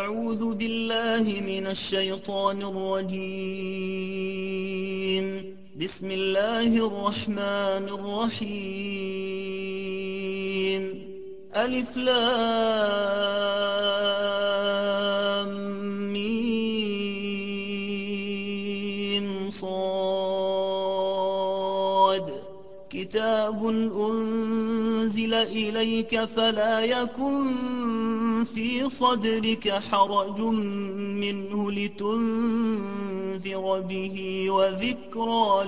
أعوذ بالله من الشيطان الرجيم. بسم الله الرحمن الرحيم. ألف لام ميم صاد. كتاب أنزل إليك فلا يكن في صدرك حرج منه لتنذر به وذكرى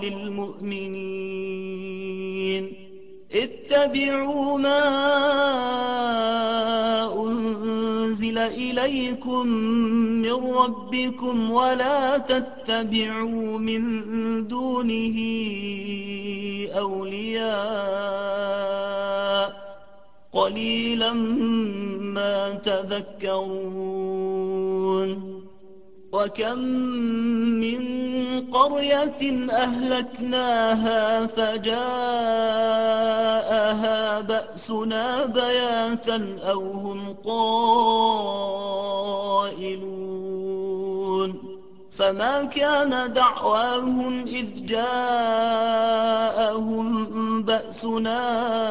للمؤمنين. اتبعوا ما أنزل إليكم من ربكم ولا تتبعوا من دونه أولياء قليلا ما تذكرون. وكم من قرية أهلكناها فجاءها بأسنا بياتا أو هم قائلون. فما كان دعواهم إذ جاءهم بأسنا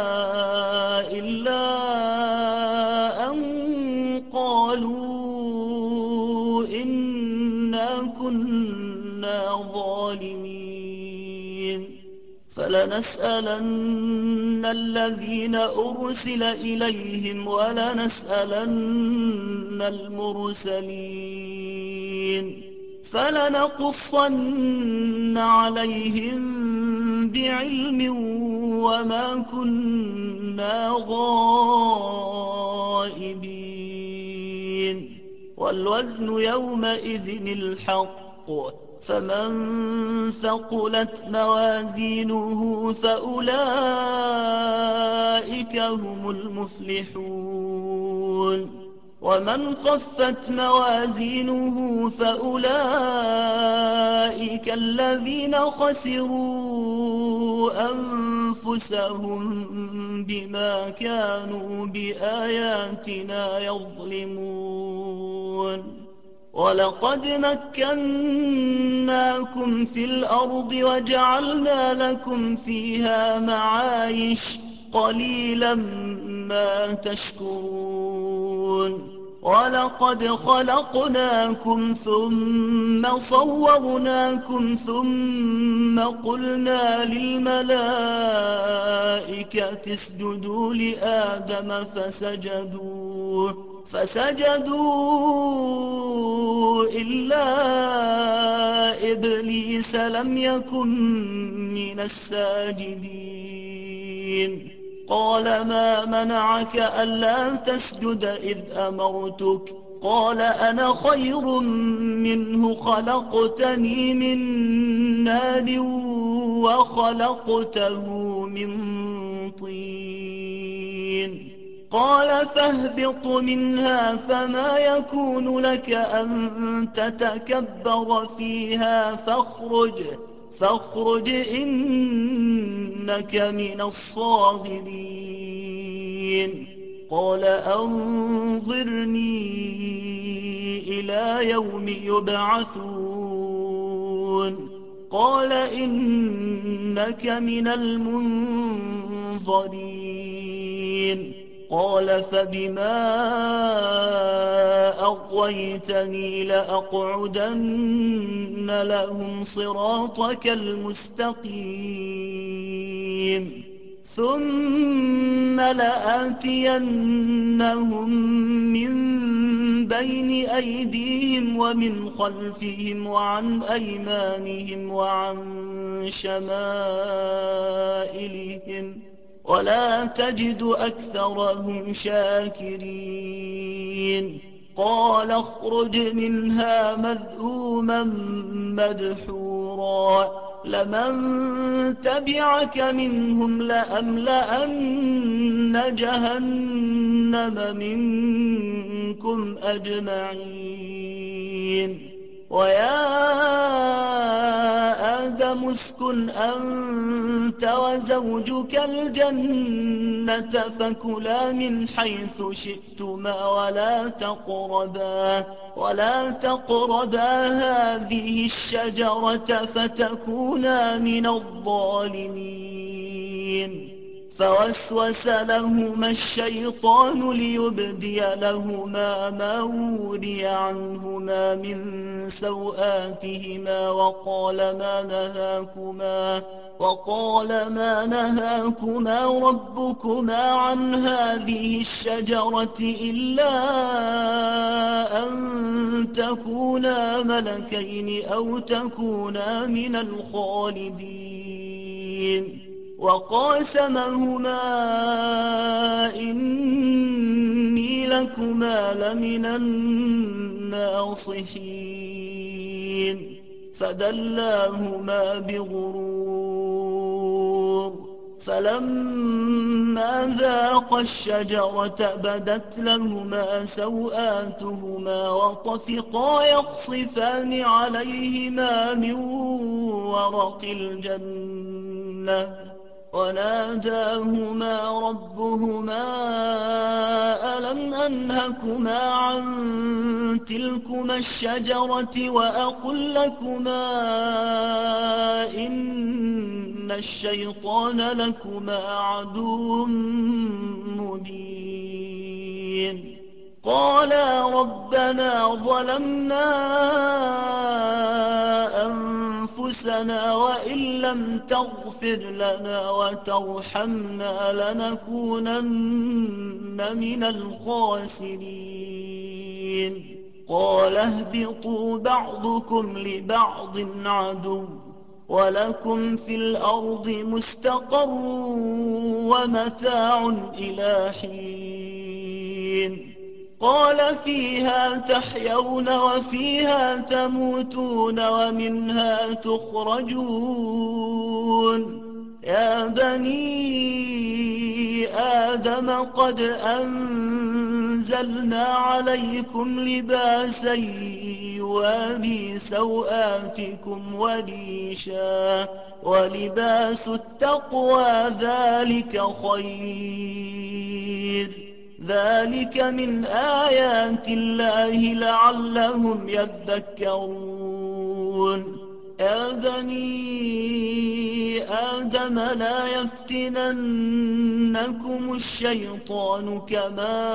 إلا أن قالوا إنا كنا ظالمين. فلنسألن الذين أرسل إليهم ولنسألن المرسلين. فلنقصن عليهم بعلم وما كنا غائبين. والوزن يومئذ الحق. فمن ثقلت موازينه فأولئك هم المفلحون. ومن خفت موازينه فأولئك الذين خسروا أنفسهم بما كانوا بآياتنا يظلمون. ولقد مكناكم في الأرض وجعلنا لكم فيها معايش قليلا ما تشكرون. ولقد خلقناكم ثم صورناكم ثم قلنا للملائكة اسجدوا لآدم فسجدوا إلا إبليس لم يكن من الساجدين. قال ما منعك ألا تسجد إذ أمرتك؟ قال أنا خير منه خلقتني من نار وخلقته من طين. قال فاهبط منها فما يكون لك أن تتكبر فيها فاخرج إنك من الصاغرين. قال أنظرني إلى يوم يبعثون. قال إنك من المنظرين. قال فبما أغويتني لأقعدن لهم صراطك المستقيم ثم لآتينهم من بين أيديهم ومن خلفهم وعن أيمانهم وعن شمائلهم ولا تجد أكثرهم شاكرين. قال اخرج منها مذءوما مدحورا لمن تبعك منهم لأملأن جهنم منكم أجمعين. ويا آدم آدم اسكن أنت وزوجك الجنة فكلا من حيث شئتما ولا تقربا هذه الشجرة فتكونا من الظالمين. فوسوس لهما الشيطان ليبدي لهما ما وري عنهما من سوآتهما وقال ما نهاكما ربكما عن هذه الشجرة إلا أن تكونا ملكين أو تكونا من الخالدين. وقاسمهما إني لكما لمن الناصحين. فدلاهما بغرور، فلما ذاقا الشجرة بدت لهما سوآتهما وطفقا يخصفان عليهما من ورق الجنة وناداهما ربهما ألم أنهكما عن تلكما الشجرة وأقل لكما إن الشيطان لكما عدو مبين. قالا ربنا ظلمنا أنفسنا وإن لم تغفر لنا وترحمنا لنكونن من الخاسرين. قال اهبطوا بعضكم لبعض عدو ولكم في الأرض مستقر ومتاع إلى حين. قال فيها تحيون وفيها تموتون ومنها تخرجون. يا بني آدم قد أنزلنا عليكم لباسا يواري سوآتكم وريشا ولباس التقوى ذلك خير. ذلك من آيات الله لعلهم يذكرون. يا بني آدم لا يفتننكم الشيطان كما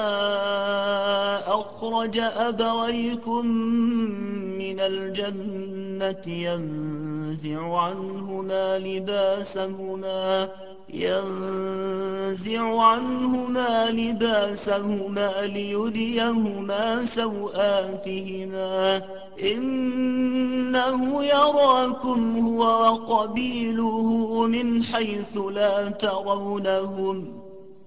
أخرج أبويكم من الجنة ينزع عنهما لباسهما ليريهما سوآتهما إنه يراكم هو وقبيله من حيث لا ترونهم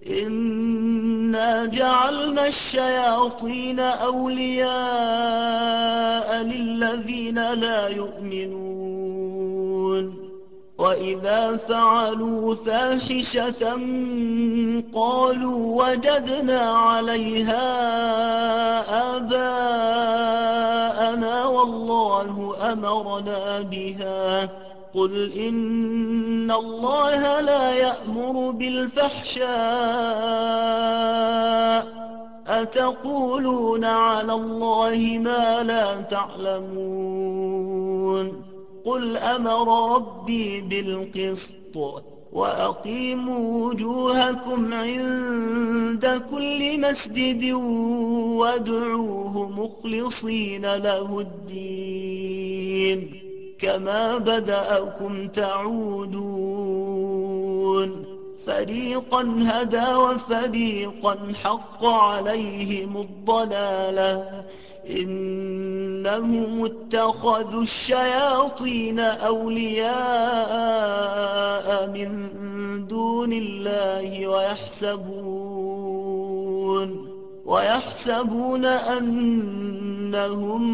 إنا جعلنا الشياطين أولياء للذين لا يؤمنون. وإذا فعلوا فاحشة قالوا وجدنا عليها آباءنا والله أمرنا بها قل إن الله لا يأمر بالفحشاء أتقولون على الله ما لا تعلمون. قل أمر ربي بالقسط وأقيموا وجوهكم عند كل مسجد وادعوه مخلصين له الدين كما بدأكم تعودون. فريقا هدى وفريقا حق عليهم الضلالة إنهم اتخذوا الشياطين أولياء من دون الله ويحسبون أنهم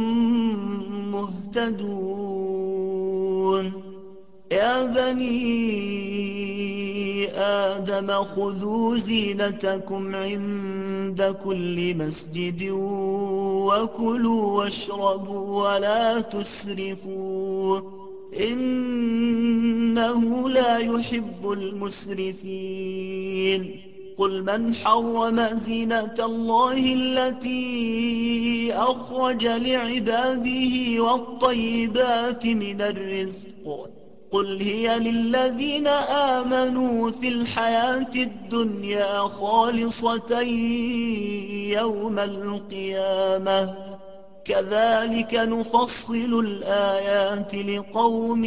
مهتدون. يا بني آدم خذوا زينتكم عند كل مسجد وكلوا واشربوا ولا تسرفوا إنه لا يحب المسرفين قل من حرم زينة الله التي أخرج لعباده والطيبات من الرزق قل هي للذين آمنوا في الحياة الدنيا خالصة يوم القيامة كذلك نفصل الآيات لقوم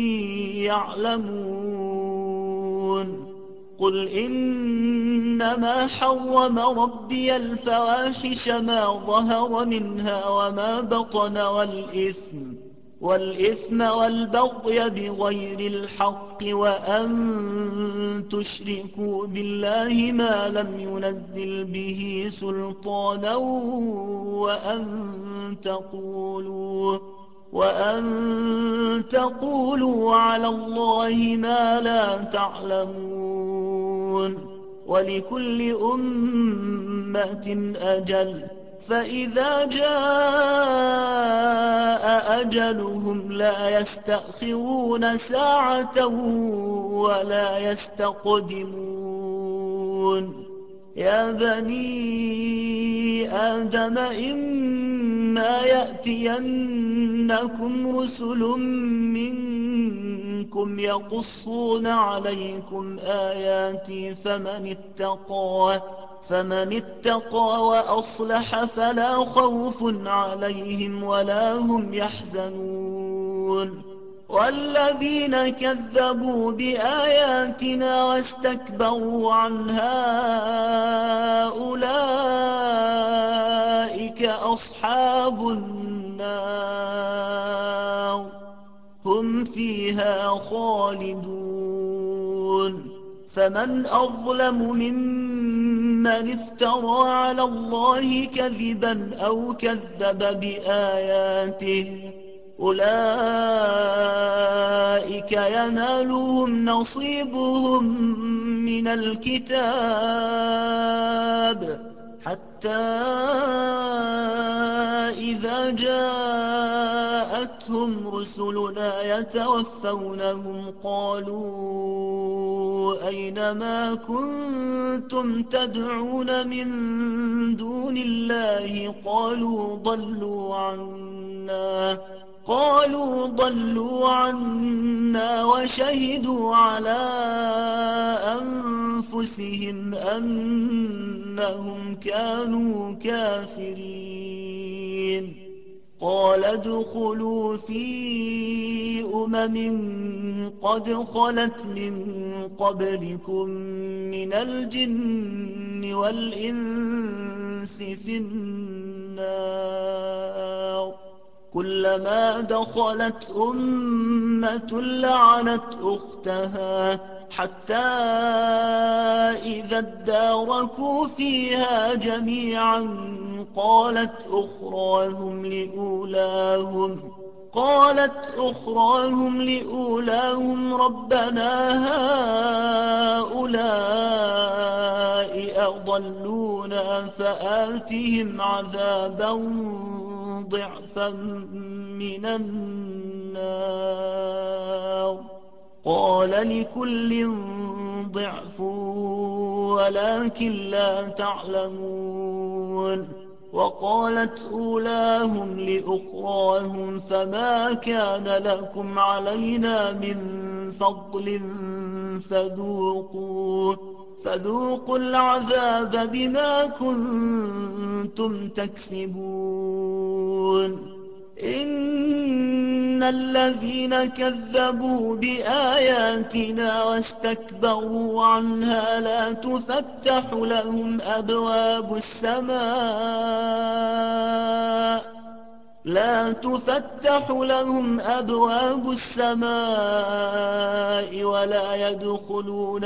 يعلمون قل إنما حرم ربي الفواحش ما ظهر منها وما بطن والإثم والبغي بغير الحق وأن تشركوا بالله ما لم ينزل به سلطانا وأن تقولوا على الله ما لا تعلمون ولكل أمة أجل فإذا جاء أجلهم لا يستأخرون ساعة ولا يستقدمون يا بني آدم إما يأتينكم رسل منكم يقصون عليكم آياتي فمن اتقى وأصلح فلا خوف عليهم ولا هم يحزنون والذين كذبوا بآياتنا واستكبروا عنها أولئك أصحاب النار هم فيها خالدون فمن أظلم ممن افترى على الله كذبا أو كذب بآياته أولئك ينالهم نصيبهم من الكتاب حتى إذا جاءتهم رسلنا يتوفونهم قالوا أين ما كنتم تدعون من دون الله قالوا ضلوا عنا وشهدوا على أنفسهم أنهم كانوا كافرين قال ادخلوا في قد خلت من قبلكم من الجن والإنس في النار كلما دخلت أمة لعنت أختها حتى إذا اداركوا فيها جميعا قالت أخراهم لأولاهم ربنا هؤلاء أضلونا فآتهم عذابا ضعفا من النار قال لكل ضعف ولكن لا تعلمون وقالت أولاهم لأخراهم فما كان لكم علينا من فضل فذوقوا العذاب بما كنتم تكسبون إن الذين كذبوا بآياتنا واستكبروا عنها لا تفتح لهم أبواب السماء ولا يدخلون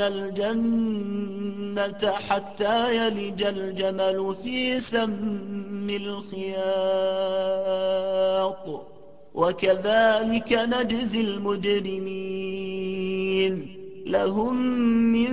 الجنة حتى يلج الجمل في سم الخياط وكذلك نجزي المجرمين لهم من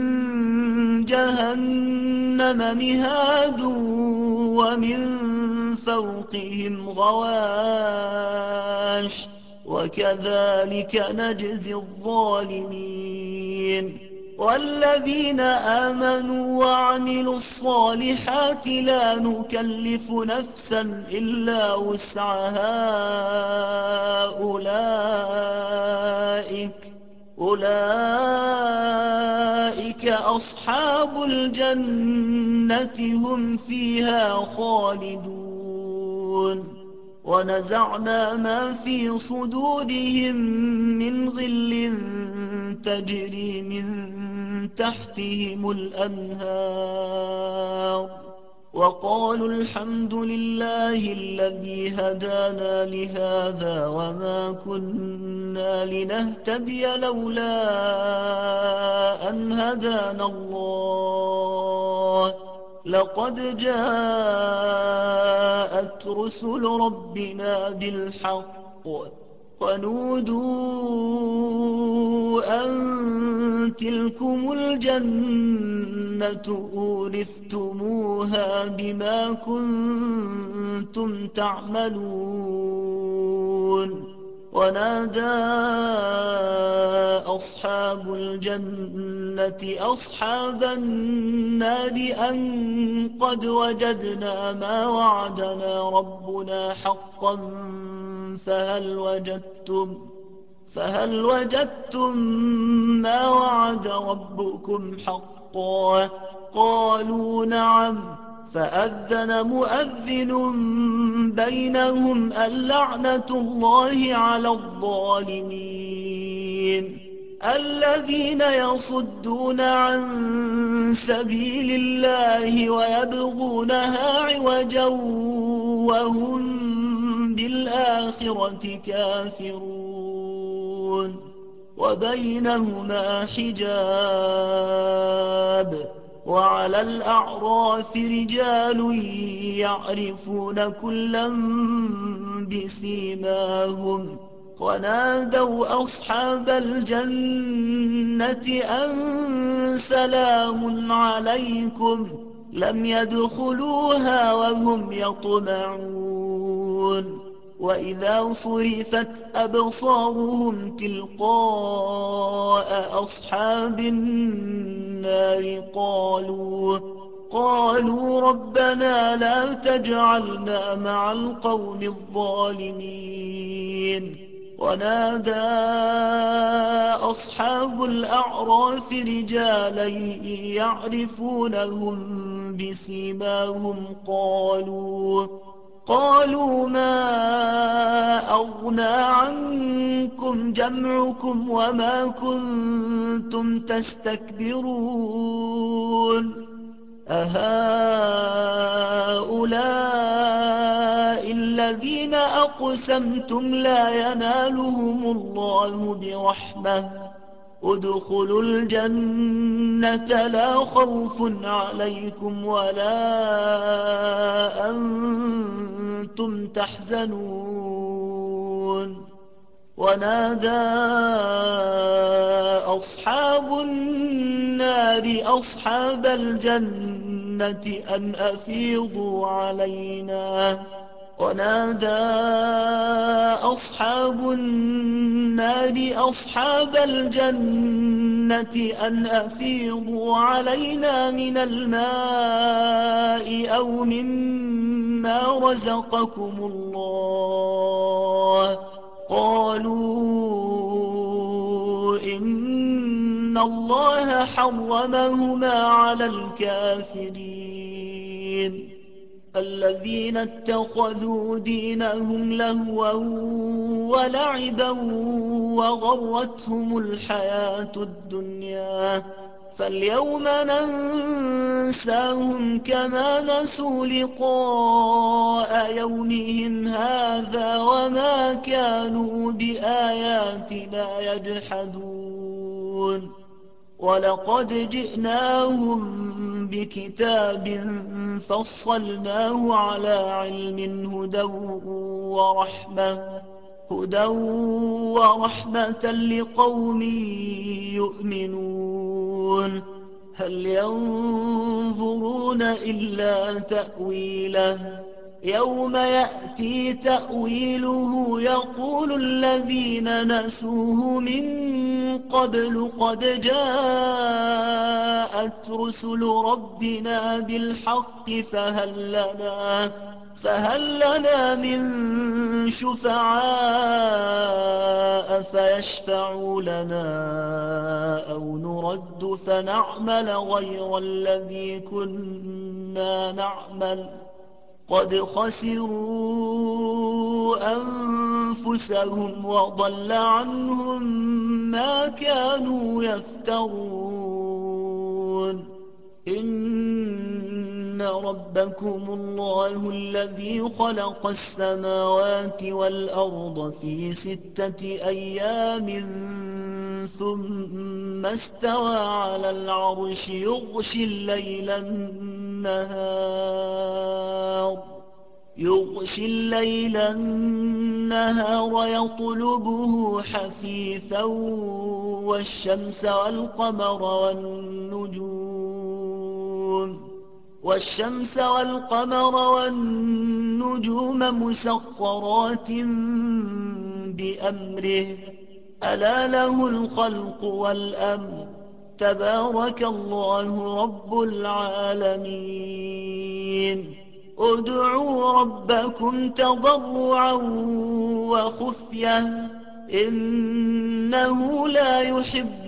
جهنم مهاد ومن فوقهم غواش وكذلك نجزي الظالمين. والذين آمنوا وعملوا الصالحات لا نكلف نفسا إلا وسعها أولئك أصحاب الجنة هم فيها خالدون. ونزعنا ما في صدورهم من غل تجري من تحتهم الأنهار وقالوا الحمد لله الذي هدانا لهذا وما كنا لنهتدي لولا أن هدانا الله لقد جاءت رسل ربنا بالحق ونودوا أن تلكم الجنة أورثتموها بما كنتم تعملون. ونادى أصحاب الجنة أصحاب النار أن قد وجدنا ما وعدنا ربنا حقا فهل وجدتم ما وعد ربكم حقا؟ قالوا نعم. فأذن مؤذن بينهم اللعنة الله على الظالمين الذين يصدون عن سبيل الله ويبغونها عوجا وهم بالآخرة كافرون. وبينهما حجاب وعلى الأعراف رجال يعرفون كلا بسيماهم ونادوا أصحاب الجنة أن سلام عليكم لم يدخلوها وهم يطمعون. وإذا صرفت أبصارهم تلقاء أصحاب النار قالوا ربنا لا تجعلنا مع القوم الظالمين. ونادى أصحاب الأعراف رجالا يعرفونهم بسيماهم قالوا ما أغنى عنكم جمعكم وما كنتم تستكبرون أهؤلاء الذين أقسمتم لا ينالهم الله برحمة ادخلوا الجنة لا خوف عليكم ولا أنتم تحزنون. ونادى أصحاب النار أصحاب الجنة أن أفيضوا علينا ونادى أصحاب النار أصحاب الجنة أن أفيضوا علينا من الماء أو مما رزقكم الله قالوا إن الله حرمهما على الكافرين الذين اتخذوا دينهم لهوا ولعبا وغرتهم الحياة الدنيا فاليوم ننساهم كما نسوا لقاء يومهم هذا وما كانوا بآياتنا يجحدون. ولقد جئناهم بكتاب فصلناه على علم هدى ورحمة لقوم يؤمنون. هل ينظرون إلا تأويله يوم يأتي يأتي تأويله يقول الذين نسوه من قبل قد جاءت رسل ربنا بالحق فهل لنا من شفعاء فيشفعوا لنا أو نرد فنعمل غير الذي كنا نعمل قد خسروا أنفسهم وضل عنهم ما كانوا يفترون. إن ربكم الله الذي خلق السماوات والأرض في 6 أيام ثم استوى على العرش يغشي الليل النهار يطلبه حثيثا والشمس والقمر والنجوم مسخرات بأمره ألا له الخلق والأمر تبارك الله رب العالمين. ادعوا ربكم تضرعا وخفية إنه لا يحب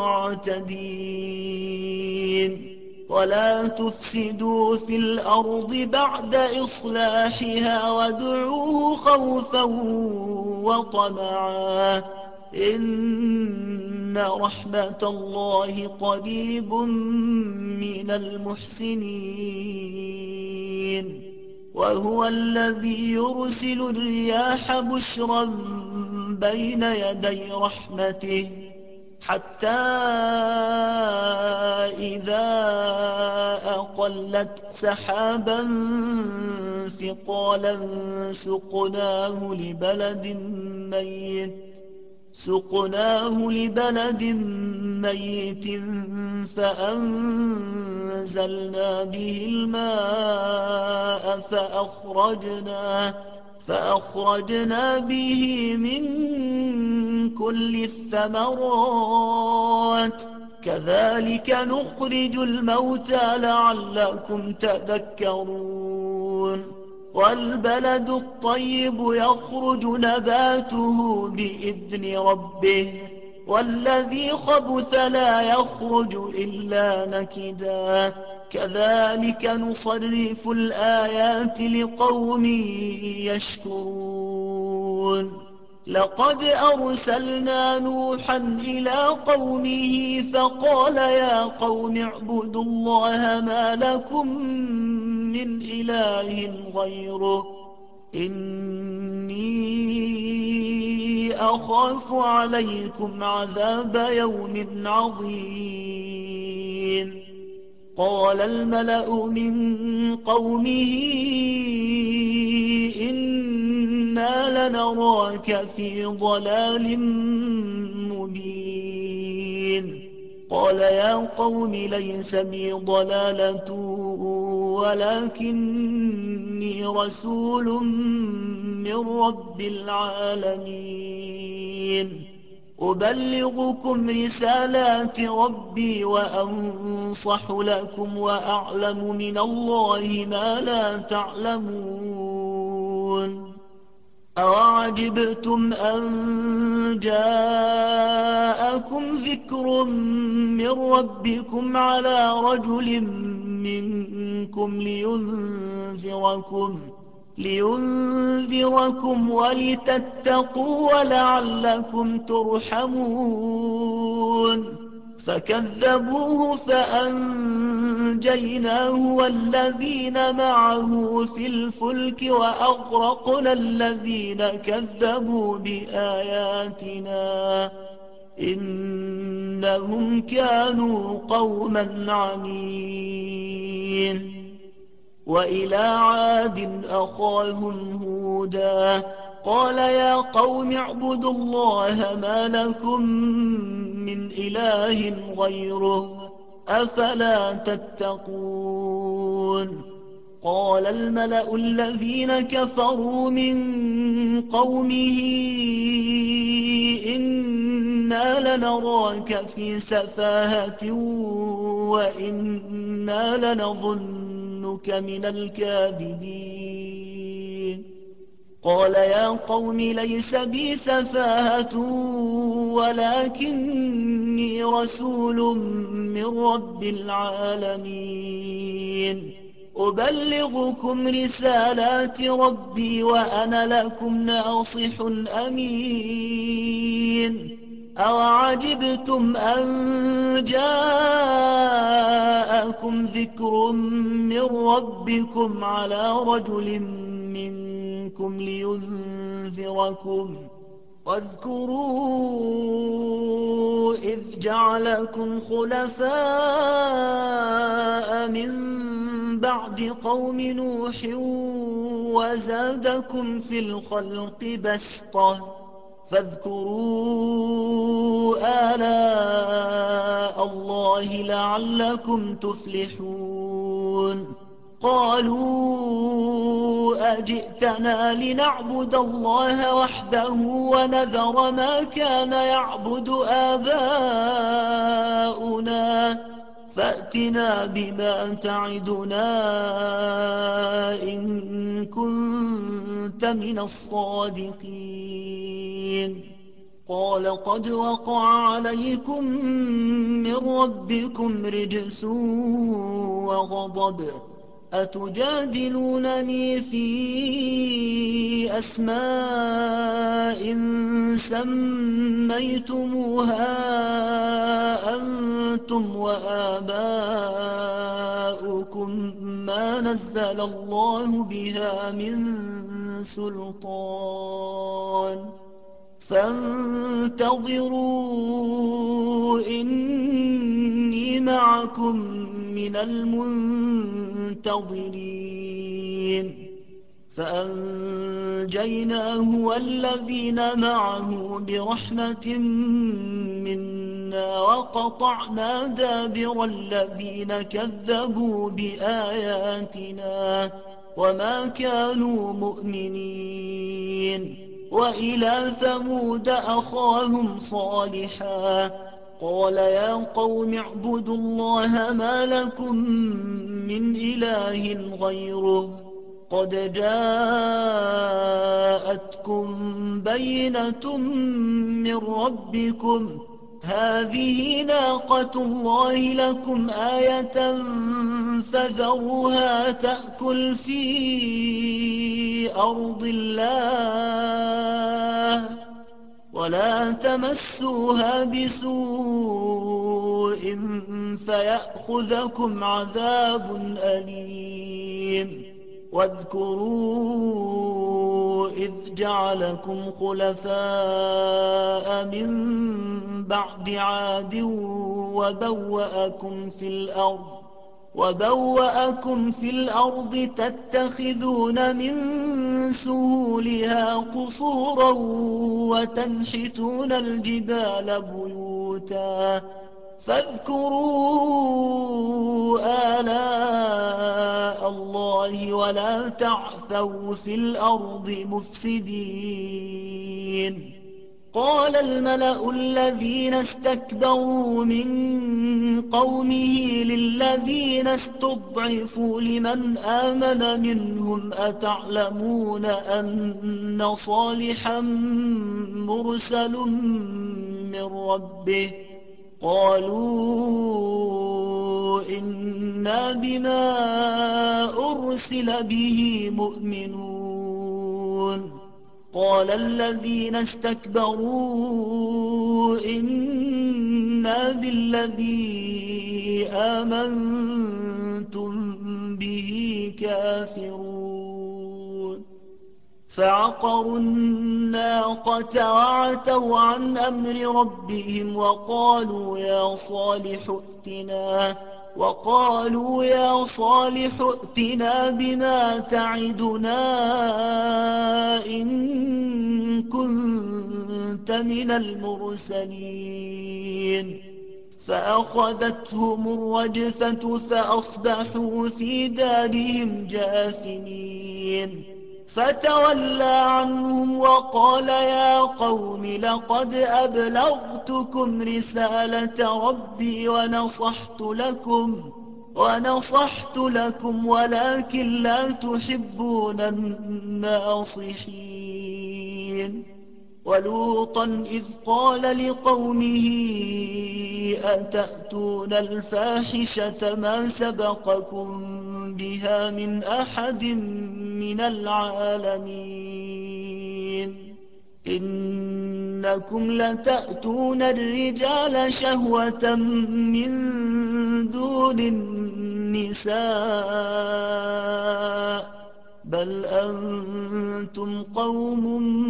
المعتدين. ولا تفسدوا في الأرض بعد إصلاحها وادعوه خوفا وطمعا إن رحمة الله قريب من المحسنين. وهو الذي يرسل الرياح بشرا بين يدي رحمته حتى إذا أقلت سحابا ثقالا سقناه لبلد ميت فأنزلنا به الماء فأخرجنا به من كل الثمرات كذلك نخرج الموتى لعلكم تذكرون. والبلد الطيب يخرج نباته بإذن ربه والذي خبث لا يخرج إلا نكدا كذلك نصرف الآيات لقوم يشكرون. لقد أرسلنا نوحا إلى قومه فقال يا قوم اعبدوا الله ما لكم من إله غيره إني أخاف عليكم عذاب يوم عظيم. قال الملأ من قومه إنا لنراك في ضلال مبين. قال يا قوم ليس بي ضلالة ولكني رسول من رب العالمين أبلغكم رسالات ربي وأنصح لكم وأعلم من الله ما لا تعلمون. أوعجبتم أن جاءكم ذكر من ربكم على رجل منكم لينذركم ولتتقوا ولعلكم ترحمون. فكذبوه فأنجيناه والذين معه في الفلك وأغرقنا الذين كذبوا بآياتنا إنهم كانوا قوما عمين. وإلى عاد أخاهم هودا قال يا قوم اعبدوا الله ما لكم من إله غيره أفلا تتقون. قال الملأ الذين كفروا من قومه إنا لنراك في سفاهة وإنا لنظنك من الكاذبين قال يا قوم ليس بي سفاهة ولكني رسول من رب العالمين أبلغكم رسالات ربي وأنا لكم ناصح أمين أوعجبتم أن جاءكم ذكر من ربكم على رجل منكم لينذركم واذكروا إذ جعلكم خلفاء من بعد قوم نوح وزادكم في الخلق بسطة فاذكروا آلاء الله لعلكم تفلحون قالوا أجئتنا لنعبد الله وحده ونذر ما كان يعبد آباؤنا فأتنا بما تعدنا إن كنت من الصادقين قال قد وقع عليكم من ربكم رجس وغضب أتجادلونني في أسماء سميتموها أنتم وآباؤكم ما نزل الله بها من سلطان فانتظروا إني معكم من المنتظرين فأنجيناه والذين معه برحمة منا وقطعنا دابر الذين كذبوا بآياتنا وما كانوا مؤمنين وإلى ثمود أخاهم صالحا قال يا قوم اعبدوا الله ما لكم من إله غيره قد جاءتكم بينة من ربكم هذه ناقة الله لكم آية فذروها تأكل في أرض الله ولا تمسوها بسوء فيأخذكم عذاب أليم واذكروا إذ جعلكم خلفاء من بعد عاد وبوأكم في الأرض تتخذون من سهولها قصورا وتنحتون الجبال بيوتا فاذكروا آلاء الله ولا تعثوا في الأرض مفسدين قال الملأ الذين استكبروا من قومه للذين استضعفوا لمن آمن منهم أتعلمون أن صالحا مرسل من ربه قالوا إنا بما أرسل به مؤمنون قال الذين استكبروا إنا بالذي آمنتم به كافرون فعقروا الناقة وعتوا عن أمر ربهم وقالوا يا صالح ائتنا بما تعدنا إن كنت من المرسلين فأخذتهم الرجفة فأصبحوا في دارهم جاثمين فتولى عنهم وقال يا قوم لقد أبلغتكم رسالة ربي ونصحت لكم ولكن لا تحبون الناصحين. ولوطا إذ قال لقومه أتأتون الفاحشة ما سبقكم بها من أحد من العالمين إنكم لتأتون الرجال شهوة من دون النساء بل أنتم قوم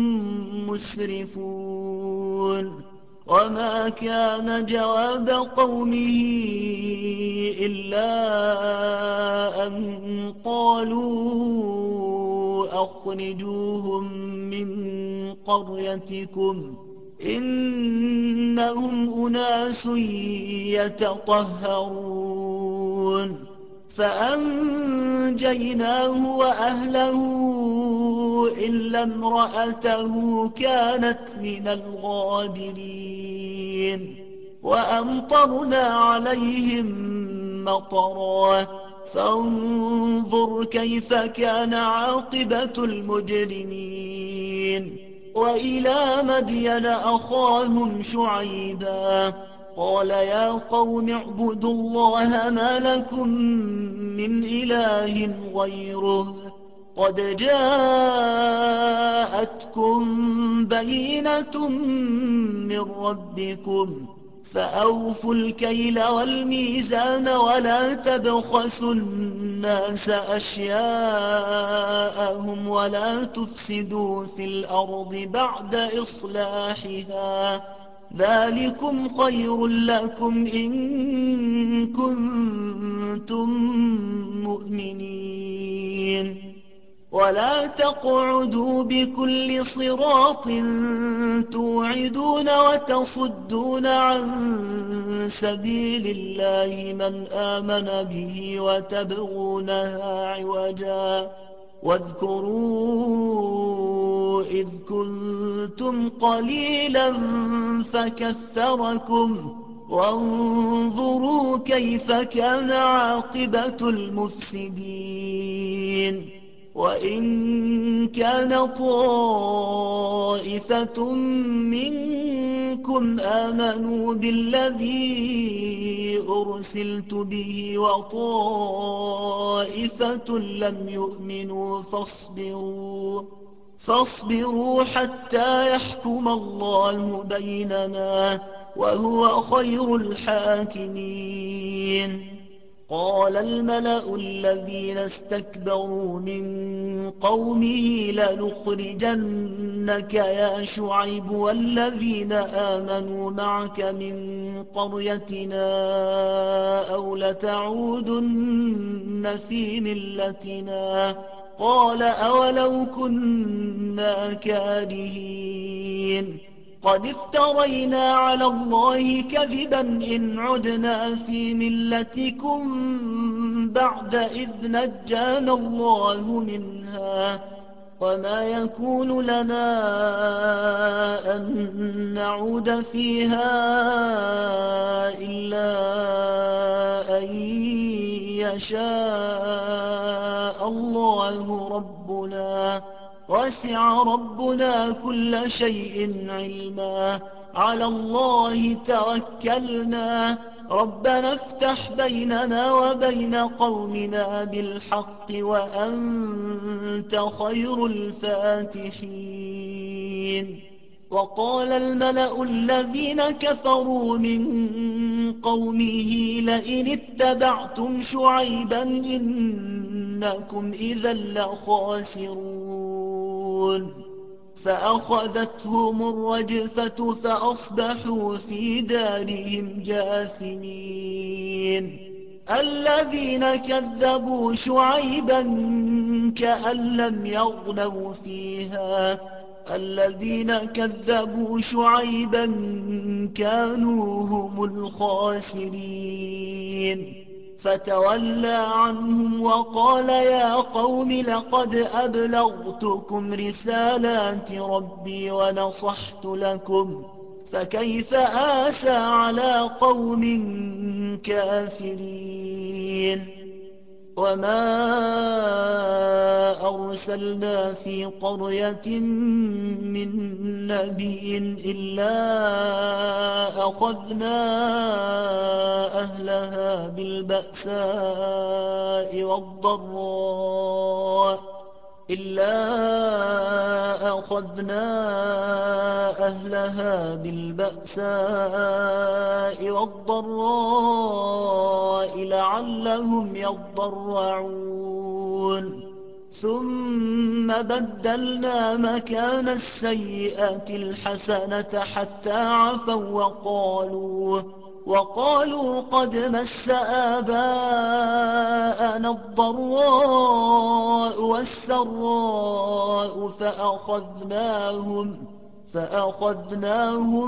مسرفون. وما كان جواب قومه إلا أن قالوا أخرجوهم من قريتكم إنهم أناس يتطهرون. فأنجيناه وأهله إلا امرأته كانت من الغابرين. وأمطرنا عليهم مطرا فانظر كيف كان عاقبة المجرمين. وإلى مدين أخاهم شعيبا قال يا قوم اعبدوا الله ما لكم من إله غيره قد جاءتكم بينة من ربكم فأوفوا الكيل والميزان ولا تبخسوا الناس أشياءهم ولا تفسدوا في الأرض بعد إصلاحها ذلكم خير لكم إن كنتم مؤمنين. ولا تقعدوا بكل صراط توعدون وتصدون عن سبيل الله من آمن به وتبغونها عوجا واذكروا إذ كنتم قليلا فكثركم وانظروا كيف كان عاقبة المفسدين. وإن كان طائفة منكم آمنوا بالذي أرسلت به وطائفة لم يؤمنوا فاصبروا حتى يحكم الله بيننا وهو خير الحاكمين. قال الملأ الذين استكبروا من قومه لنخرجنك يا شعيب والذين آمنوا معك من قريتنا أو لتعودن في ملتنا قال أولو كنا كارهين قد افترينا على الله كذبا إن عدنا في ملتكم بعد إذ نجانا الله منها وما يكون لنا أن نعود فيها إلا أن يشاء الله ربنا وسع ربنا كل شيء علما على الله توكلنا ربنا افتح بيننا وبين قومنا بالحق وأنت خير الفاتحين. وقال الملأ الذين كفروا من قومه لئن اتبعتم شعيبا إنكم إذا لخاسرون. فأخذتهم الرجفة فأصبحوا في دارهم جاثمين. الذين كذبوا شعيبا كأن لم يغنوا فيها الذين كذبوا شعيبا كانوا هم الخاسرين فتولى عنهم وقال يا قوم لقد أبلغتكم رسالات ربي ونصحت لكم فكيف آسى على قوم كافرين وما أرسلنا في قرية من نبي إلا أخذنا أهلها بالبأساء والضراء لعلهم يضرعون ثم بدلنا مكان السيئة الحسنة حتى عفوا وقالوا قد مس آباءنا الضراء والسراء فأخذناهم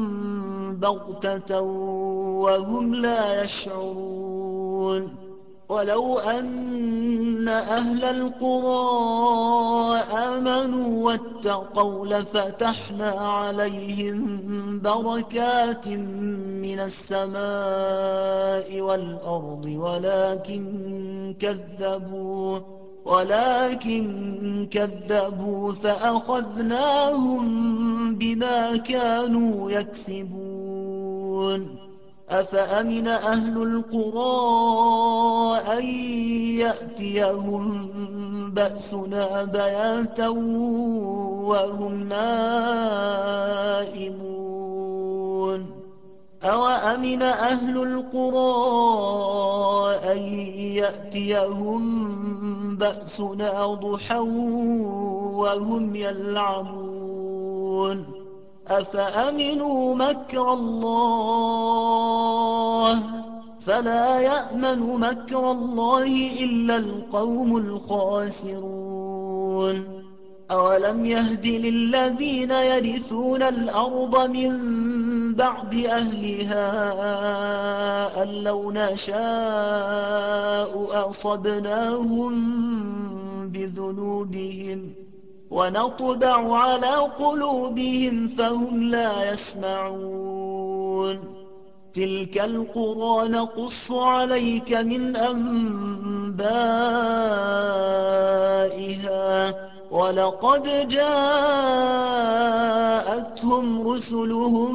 بغتة وهم لا يشعرون ولو أن أهل القرى آمنوا واتقوا لفتحنا عليهم بركات من السماء والأرض ولكن كذبوا فأخذناهم بما كانوا يكسبون أفأمن أهل القرى أن يأتيهم بأسنا بياتا وهم نائمون أوأمن أهل القرى أن يأتيهم بأسنا ضحى وهم يلعبون أفأمنوا مكر الله فلا يأمن مكر الله إلا القوم الخاسرون أولم يهد للذين يرثون الأرض من بعد أهلها أن لو نشاء أصبناهم بذنوبهم ونطبع على قلوبهم فهم لا يسمعون تلك القرى نقص عليك من أنبائها ولقد جاءتهم رسلهم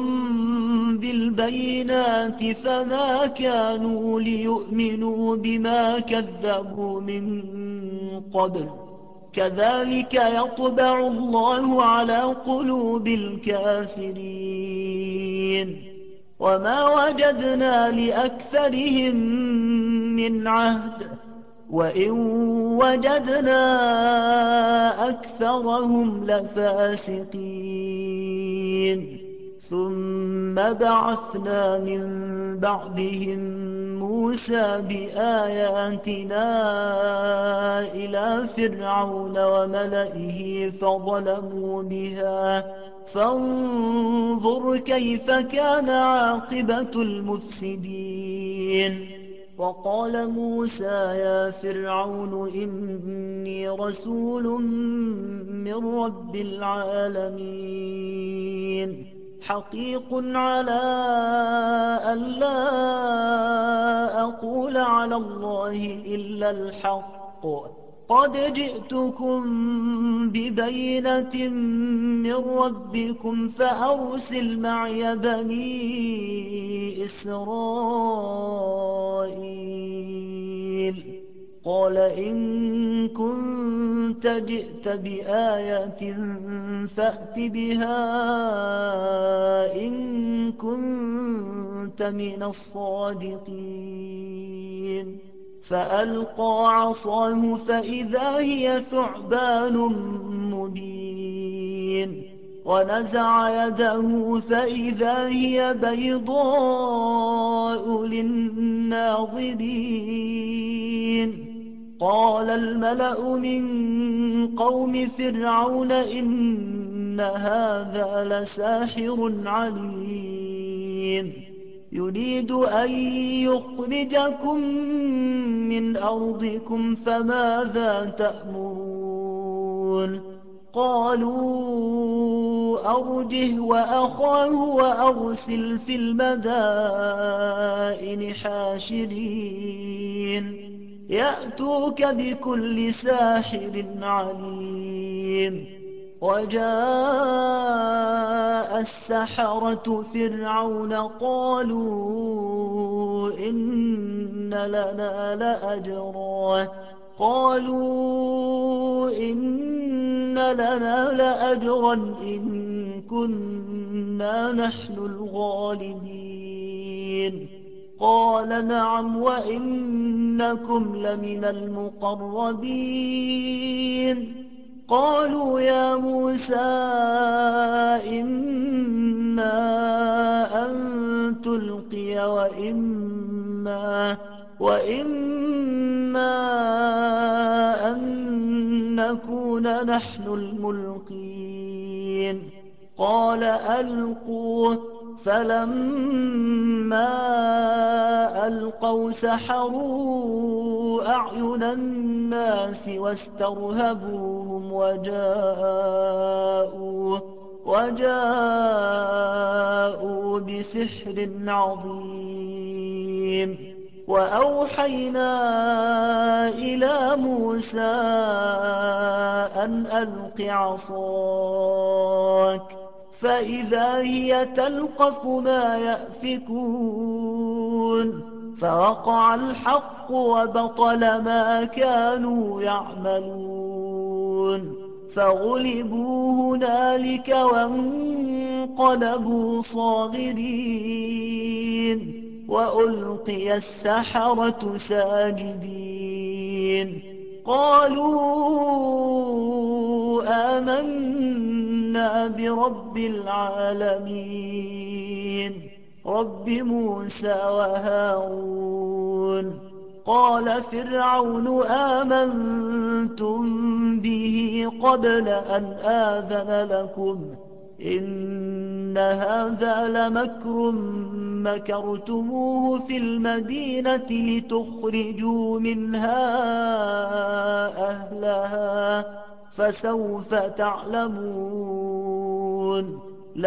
بالبينات فما كانوا ليؤمنوا بما كذبوا من قبل كذلك يطبع الله على قلوب الكافرين وما وجدنا لأكثرهم من عهد وإن وجدنا أكثرهم لفاسقين ثم بعثنا من بعدهم موسى بآياتنا إلى فرعون وملئه فظلموا بها فانظر كيف كان عاقبة المفسدين وقال موسى يا فرعون إني رسول من رب العالمين حقيق على ألا أقول على الله إلا الحق قد جئتكم ببينة من ربكم فأرسل معي بني إسرائيل قال إن كنت جئت بآية فأت بها إن كنت من الصادقين فألقى عصاه فإذا هي ثعبان مبين ونزع يده فإذا هي بيضاء للناظرين قال الملأ من قوم فرعون إن إن هذا لساحر عليم يريد أن يخرجكم من أرضكم فماذا تأمرون قالوا أرجه وأخاه وأرسل في المدائن حاشرين يأتوك بكل ساحر عليم وجاء السحرة فرعون قالوا إن لنا لأجرا إن كنا نحن الغالبين قال نعم وإنكم لمن المقربين قالوا يا موسى إما أن تلقي وإما أن نكون نحن الملقين قال ألقوا فلما ألقوا سحروا أعين الناس واسترهبوهم وجاءوا بسحر عظيم وأوحينا إلى موسى أن ألق عصاك فإذا هي تلقف ما يأفكون فوقع الحق وبطل ما كانوا يعملون فغلبوا هنالك وانقلبوا صاغرين وألقي السحرة ساجدين قالوا آمنا برب العالمين رب موسى وهارون قال فرعون آمنتم به قبل أن آذن لكم إن هذا لمكر مكرتموه في المدينة لتخرجوا منها أهلها فسوف تعلمون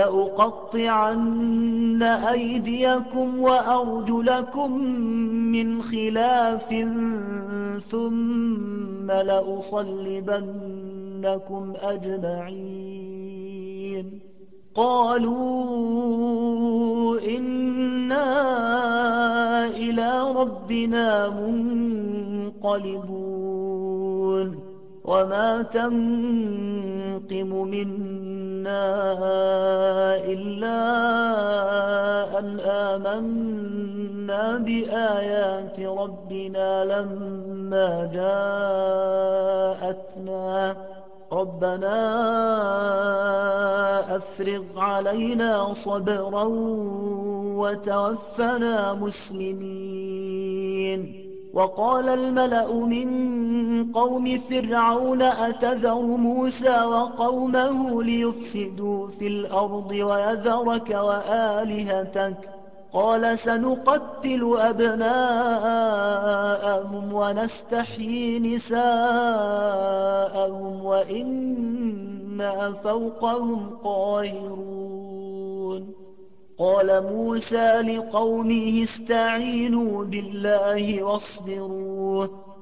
لأقطعن أيديكم وأرجلكم من خلاف ثم لأصلبنكم أجمعين قالوا إنا إلى ربنا منقلبون وما تنقم منا إلا أن آمنا بآيات ربنا لما جاءتنا ربنا أفرغ علينا صبرا وتوفنا مسلمين وقال الملأ من قوم فرعون أتذر موسى وقومه ليفسدوا في الأرض ويذرك وآلهتك قال سنقتل أبناءهم ونستحيي نساءهم وإنا فوقهم قاهرون قال موسى لقومه استعينوا بالله واصبروا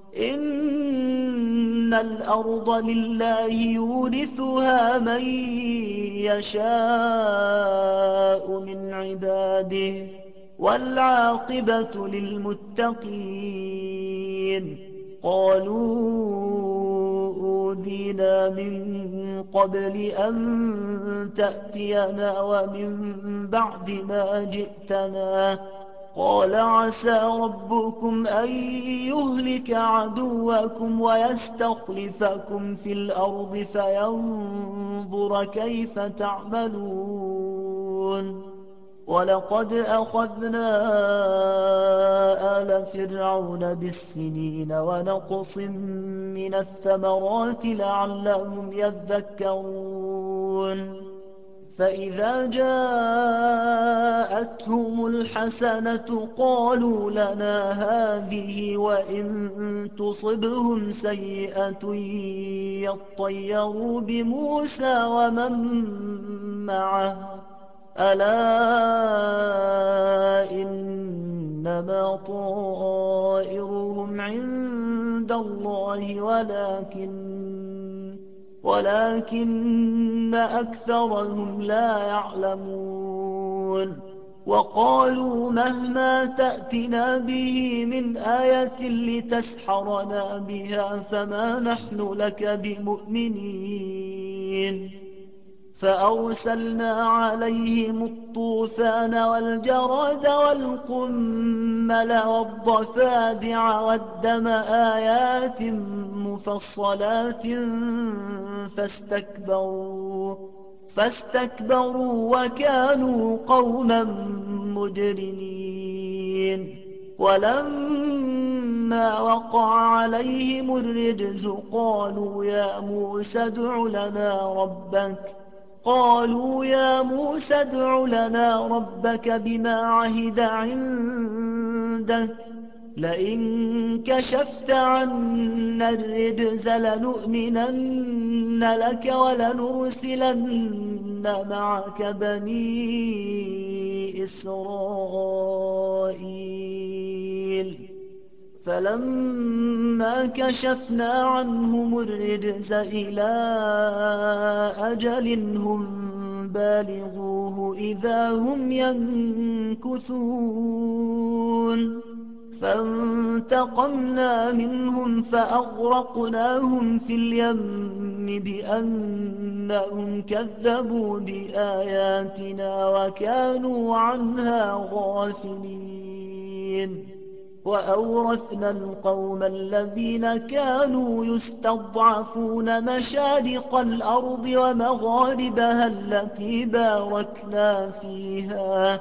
إن الأرض لله يورثها من يشاء من عباده والعاقبة للمتقين قالوا أوذينا من قبل أن تأتينا ومن بعد ما جئتنا قال عسى ربكم أن يهلك عدوكم ويستخلفكم في الأرض فينظر كيف تعملون ولقد أخذنا آل فرعون بالسنين ونقص من الثمرات لعلهم يذكرون فإذا جاءتهم الحسنة قالوا لنا هذه وإن تصبهم سيئة يطيروا بموسى ومن معه ألا إنما طائرهم عند الله ولكن أكثرهم لا يعلمون وقالوا مهما تأتنا به من آية لتسحرنا بها فما نحن لك بمؤمنين فأرسلنا عليهم الطوفان والجراد والقمل والضفادع والدم آيات مفصلات فاستكبروا وكانوا قوما مجرمين ولما وقع عليهم الرجز قالوا يا موسى ادع لنا ربك بما عهد عندك لئن كشفت عنا الرجز لنؤمنن لك ولنرسلن معك بني إسرائيل فلما كشفنا عنهم الرجز إلى أجل هم بالغوه إذا هم ينكثون فانتقمنا منهم فأغرقناهم في اليم بأنهم كذبوا بآياتنا وكانوا عنها غافلين وأورثنا القوم الذين كانوا يستضعفون مشارق الأرض ومغاربها التي باركنا فيها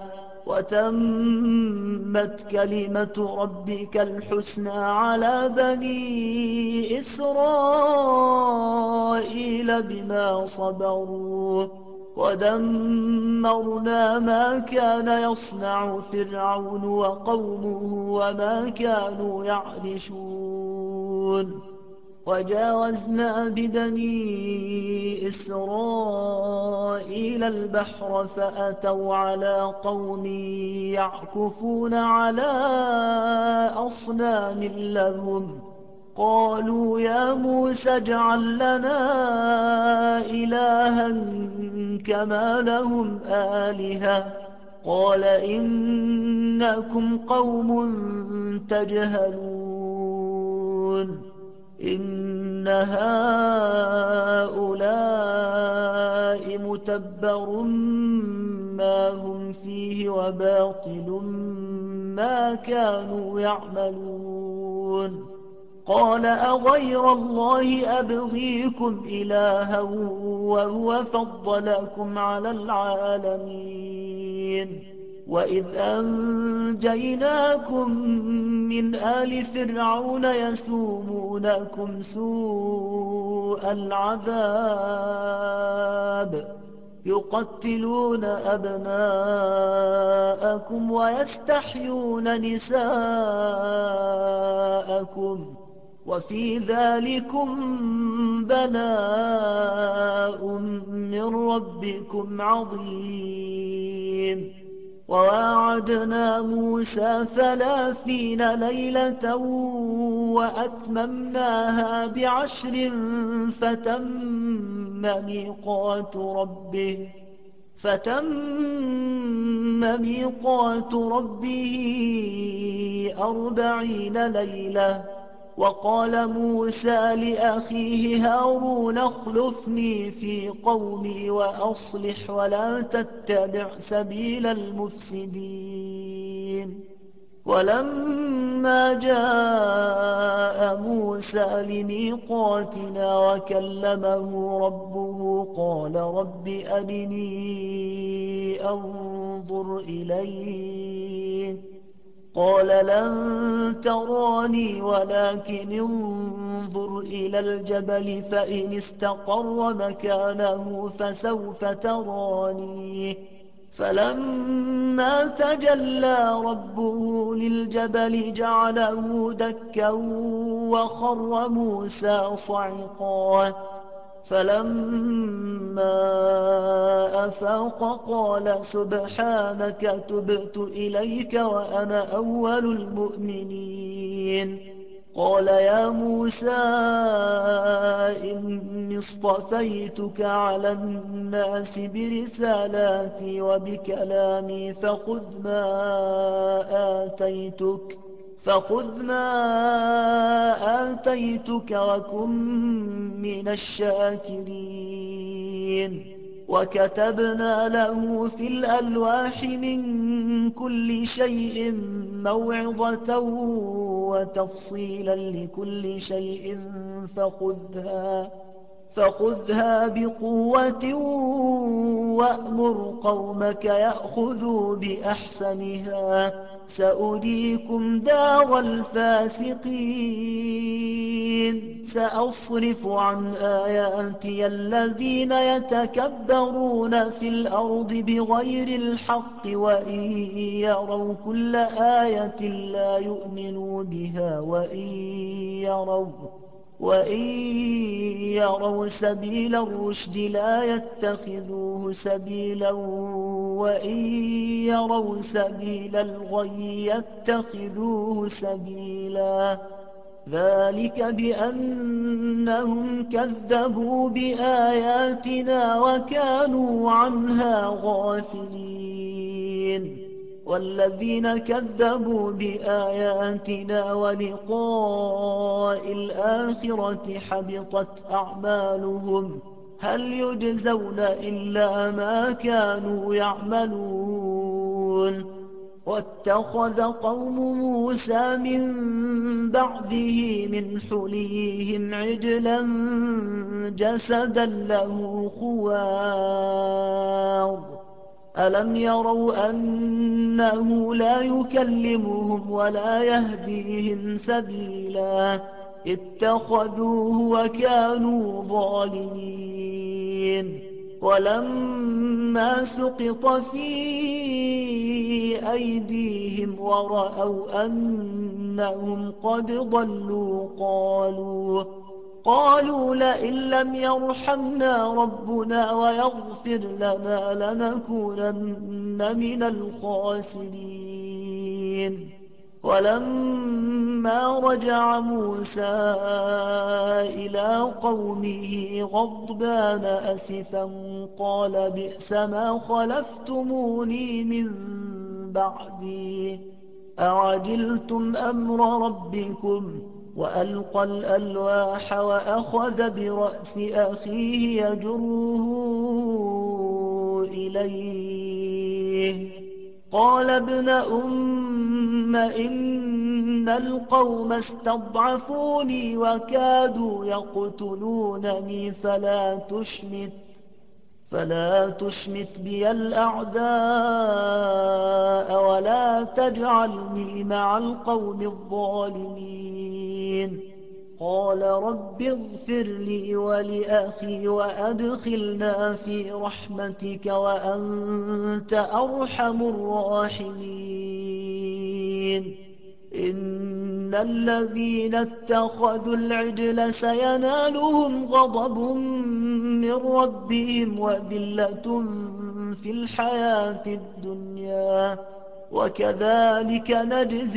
وتمت كلمة ربك الحسنى على بني إسرائيل بما صبروا ودمرنا ما كان يصنع فرعون وقومه وما كانوا يعرشون وجاوزنا ببني إسرائيل البحر فأتوا على قوم يعكفون على أصنام لهم قالوا يا موسى اجعل لنا إلها كما لهم آلهة قال إنكم قوم تجهلون إن هؤلاء متبر ما هم فيه وباطل ما كانوا يعملون قال أغير الله أبغيكم إلها وهو فضلكم على العالمين وإذ أنجيناكم من آل فرعون يسومونكم سوء العذاب يقتلون أبناءكم ويستحيون نساءكم وفي ذلكم بلاء من ربكم عظيم وواعدنا موسى 30 ليلة وأتممناها ب10 فتم ميقات ربه 40 ليلة وقال موسى لأخيه هارون اخلفني في قومي وأصلح ولا تتبع سبيل المفسدين ولما فلما جاء موسى لميقاتنا وكلمه ربه قال رب أرني أنظر إليك قال لن تراني ولكن انظر إلى الجبل فإن استقر مكانه فسوف تراني فلما تجلى ربه للجبل جعله دكا وخر موسى صعقا فلما أفاق قال سبحانك تبت إليك وأنا أول المؤمنين قال يا موسى إني اصطفيتك على الناس برسالاتي وبكلامي فخذ ما آتيتك وكن من الشاكرين وكتبنا له في الألواح من كل شيء موعظة وتفصيلا لكل شيء فخذها بقوة وأمر قومك يأخذوا بأحسنها سأريكم دار الفاسقين سأصرف عن آياتي الذين يتكبرون في الأرض بغير الحق وإن يروا كل آية لا يؤمنوا بها وإن يروا سبيل الرشد لا يتخذوه سبيلا وإن يروا سبيل الغي يتخذوه سبيلا ذلك بأنهم كذبوا بآياتنا وكانوا عنها غافلين والذين كذبوا بآياتنا ولقاء الآخرة حبطت أعمالهم هل يجزون إلا ما كانوا يعملون واتخذ قوم موسى من بعده من حليهم عجلا جسدا له خوار ألم يروا أنه لا يكلمهم ولا يهديهم سبيلا اتخذوه وكانوا ظالمين ولما سقط في أيديهم ورأوا أنهم قد ضلوا قالوا لئن لم يرحمنا ربنا ويغفر لنا لنكونن من الخاسرين ولما رجع موسى إلى قومه غضبان أسفا قال بئس ما خلفتموني من بعدي أعجلتم أمر ربكم وألقى الألواح وأخذ برأس أخيه يجره إليه قال ابن أم إن القوم استضعفوني وكادوا يقتلونني فلا تشمت بي الأعداء ولا تجعلني مع القوم الظالمين قال رب اغفر لي ولأخي وأدخلنا في رحمتك وأنت أرحم الراحمين إن الذين اتخذوا العجل سينالهم غضب من ربهم وذلة في الحياة الدنيا وكذلك نجزي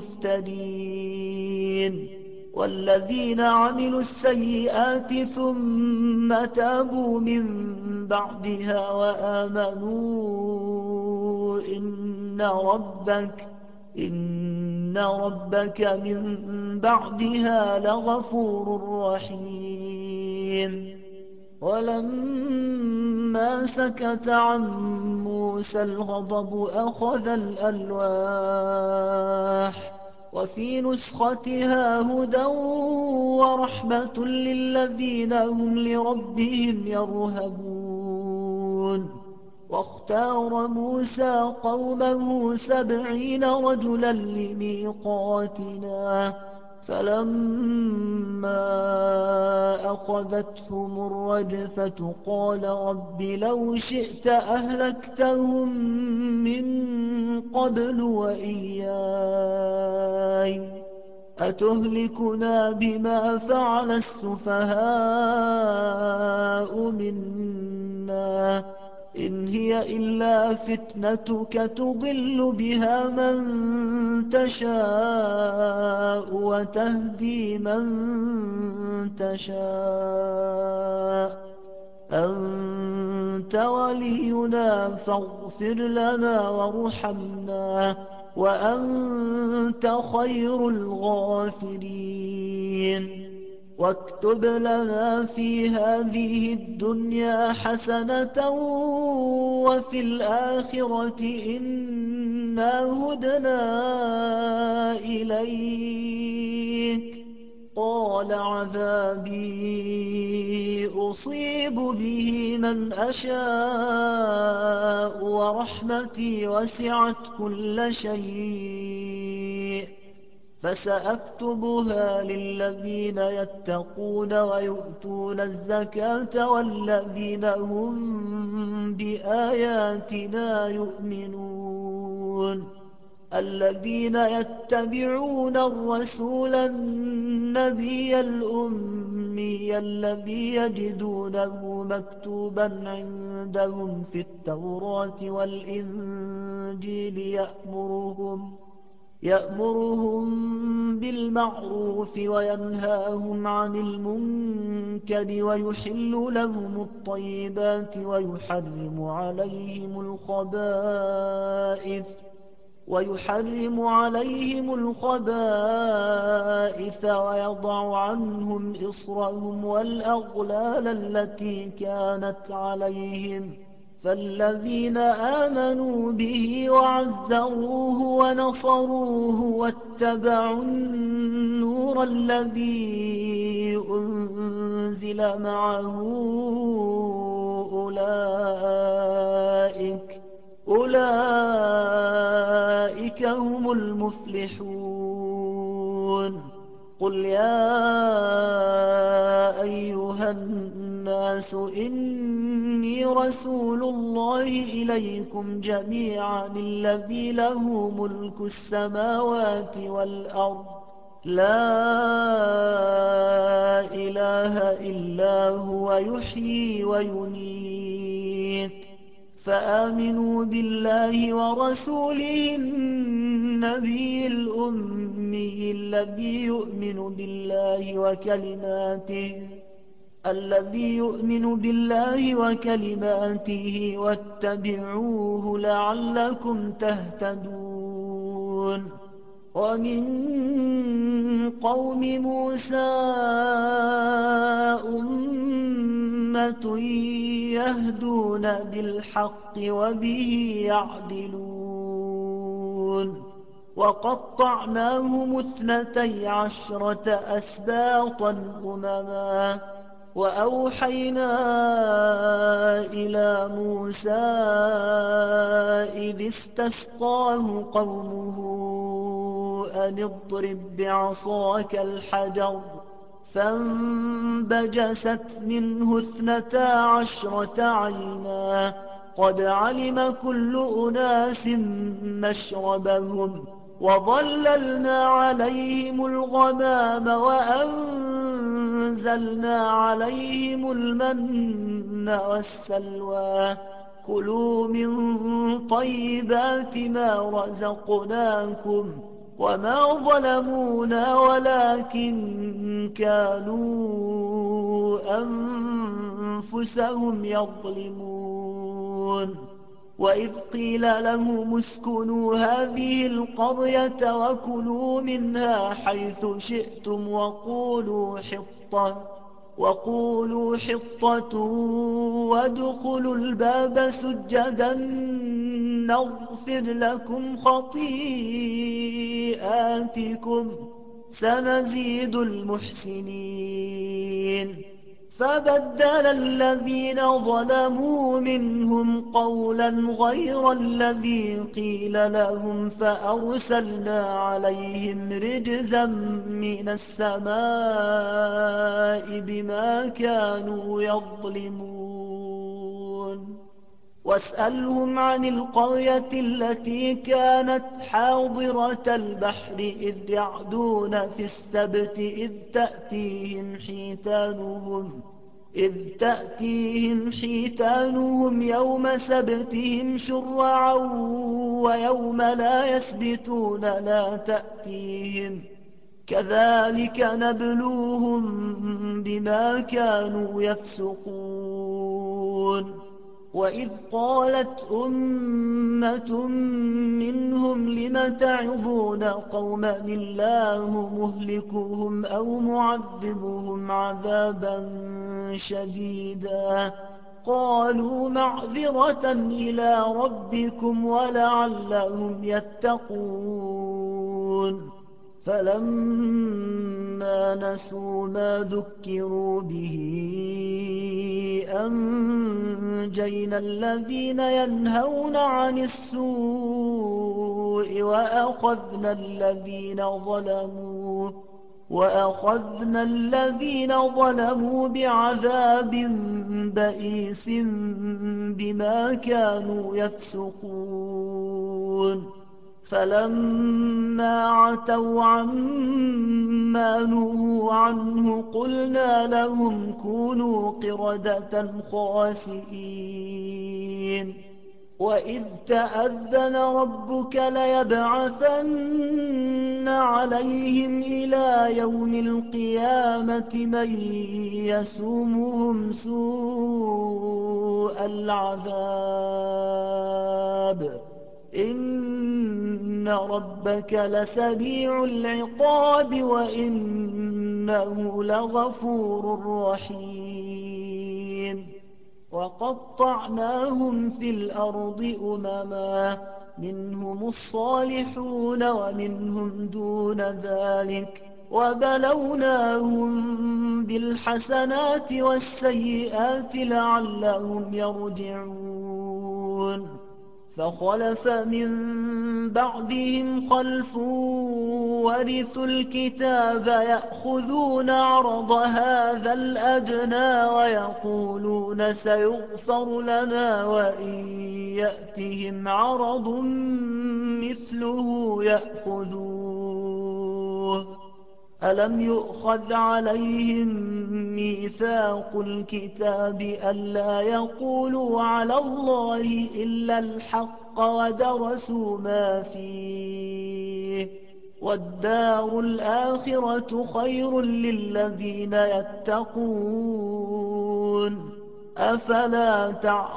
المفترين والذين عملوا السيئات ثم تابوا من بعدها وآمنوا إن ربك من بعدها لغفور رحيم ولما سكت عن موسى الغضب أخذ الألواح وفي نسختها هدى ورحمة للذين هم لربهم يرهبون. واختار موسى قومه 70 رجلا لميقاتنا، فلما أخذتهم الرجفة قال رب لو شئت أهلكتهم من قبل وإياي، أتهلكنا بما فعل السفهاء منا، إن هي إلا فتنتك تضل بها من تشاء وتهدي من تشاء، أنت ولينا فاغفر لنا وارحمنا وأنت خير الغافرين. واكتب لنا في هذه الدنيا حسنة وفي الآخرة إنا هدنا إليك. قال عذابي أصيب به من أشاء ورحمتي وسعت كل شيء، فسأكتبها للذين يتقون ويؤتون الزكاة والذين هم بآياتنا يؤمنون. الذين يتبعون الرسول النبي الأمي الذي يجدونه مكتوبا عندهم في التوراة والإنجيل يأمرهم بالمعروف وينهاهم عن المنكر ويحرم عليهم الخبائث ويضع عنهم إصرهم والأغلال التي كانت عليهم، فالذين آمنوا به وعزروه ونصروه واتبعوا النور الذي أنزل معه أولئك هم المفلحون. قل يا أيها الناس إني رسول الله إليكم جميعا الذي له ملك السماوات والأرض، لا إله إلا هو يحيي ويميت، فآمنوا بالله ورسوله النبي الأمي الذي يؤمن بالله وكلماته واتبعوه لعلكم تهتدون. ومن قوم موسى أمة يهدون بالحق وبه يعدلون. وقطعناهم 12 أسباطا أمما، وأوحينا إلى موسى إذ استسقاه قومه أن اضرب بعصاك الحجر، فانبجست منه 12 عينا، قد علم كل أناس مشربهم، وظللنا عليهم الغمام وأنزلنا عليهم المن والسلوى، كلوا من طيبات ما رزقناكم، وما ظلمونا ولكن كانوا أنفسهم يظلمون. وإذ قيل لهم اسكنوا هذه القرية وكلوا منها حيث شئتم وقولوا حطة وادخلوا الباب سجدا نغفر لكم خطيئاتكم سنزيد المحسنين. فبدل الذين ظلموا منهم قولا غير الذي قيل لهم فأرسلنا عليهم رجزا من السماء بما كانوا يظلمون. واسألهم عن القرية التي كانت حاضرة البحر إذ يعدون في السبت إذ تأتيهم حيتانهم يوم سبتهم شرعا ويوم لا يسبتون لا تأتيهم كذلك نبلوهم بما كانوا يفسقون. وإذ قالت أمة منهم لم تعظون قوما الله مهلكهم أو معذبهم عذابا شديدا قالوا معذرة إلى ربكم ولعلهم يتقون. فلما نسوا ما ذكروا به أنجينا الذين ينهون عن السوء وأخذنا الذين ظلموا بعذاب بئيس بما كانوا يفسقون. فلما عتوا عما نهوا عنه قلنا لهم كونوا قردة خاسئين. وإذ تأذن ربك ليبعثن عليهم إلى يوم القيامة من يسومهم سوء العذاب إن ربك لسريع العقاب وإنه لغفور رحيم. وقطعناهم في الأرض أمما منهم الصالحون ومنهم دون ذلك وبلوناهم بالحسنات والسيئات لعلهم يرجعون. فخلف من بعدهم خلف ورثوا الكتاب يأخذون عرض هذا الأدنى ويقولون سيغفر لنا وإن يأتهم عرض مثله يأخذوه. ألم يؤخذ عليهم ميثاق الكتاب ألا يقولوا على الله إلا الحق ودرسوا ما فيه والدار الآخرة خير للذين يتقون أفلا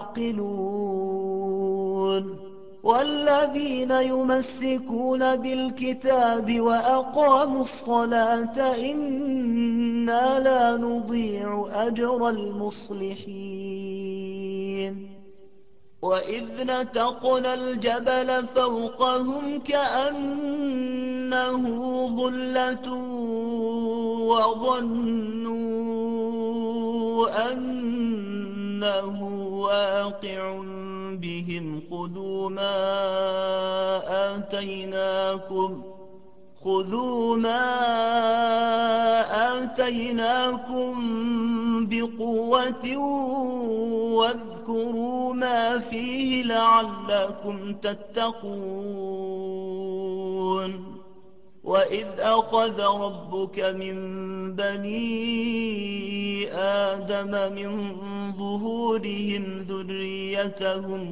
تعقلون. والذين يمسكون بالكتاب وأقاموا الصلاة إنا لا نضيع أجر المصلحين. وإذ نتقنا الجبل فوقهم كأنه ظلة وظنوا أنه واقع بهم خذوا ما آتيناكم بقوة واذكروا ما فيه لعلكم تتقون. وإذ أخذ ربك من بني آدم من ظهورهم ذريتهم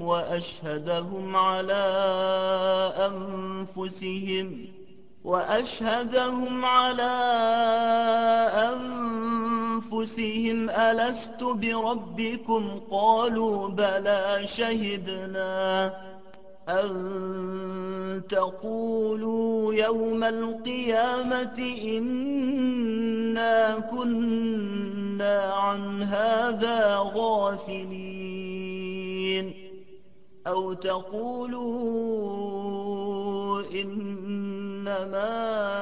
وأشهدهم على أنفسهم ألست بربكم قالوا بلى شهدنا أن تقولوا يوم القيامة إنا كنا كنا عن هذا غافلين أو تقولوا إنما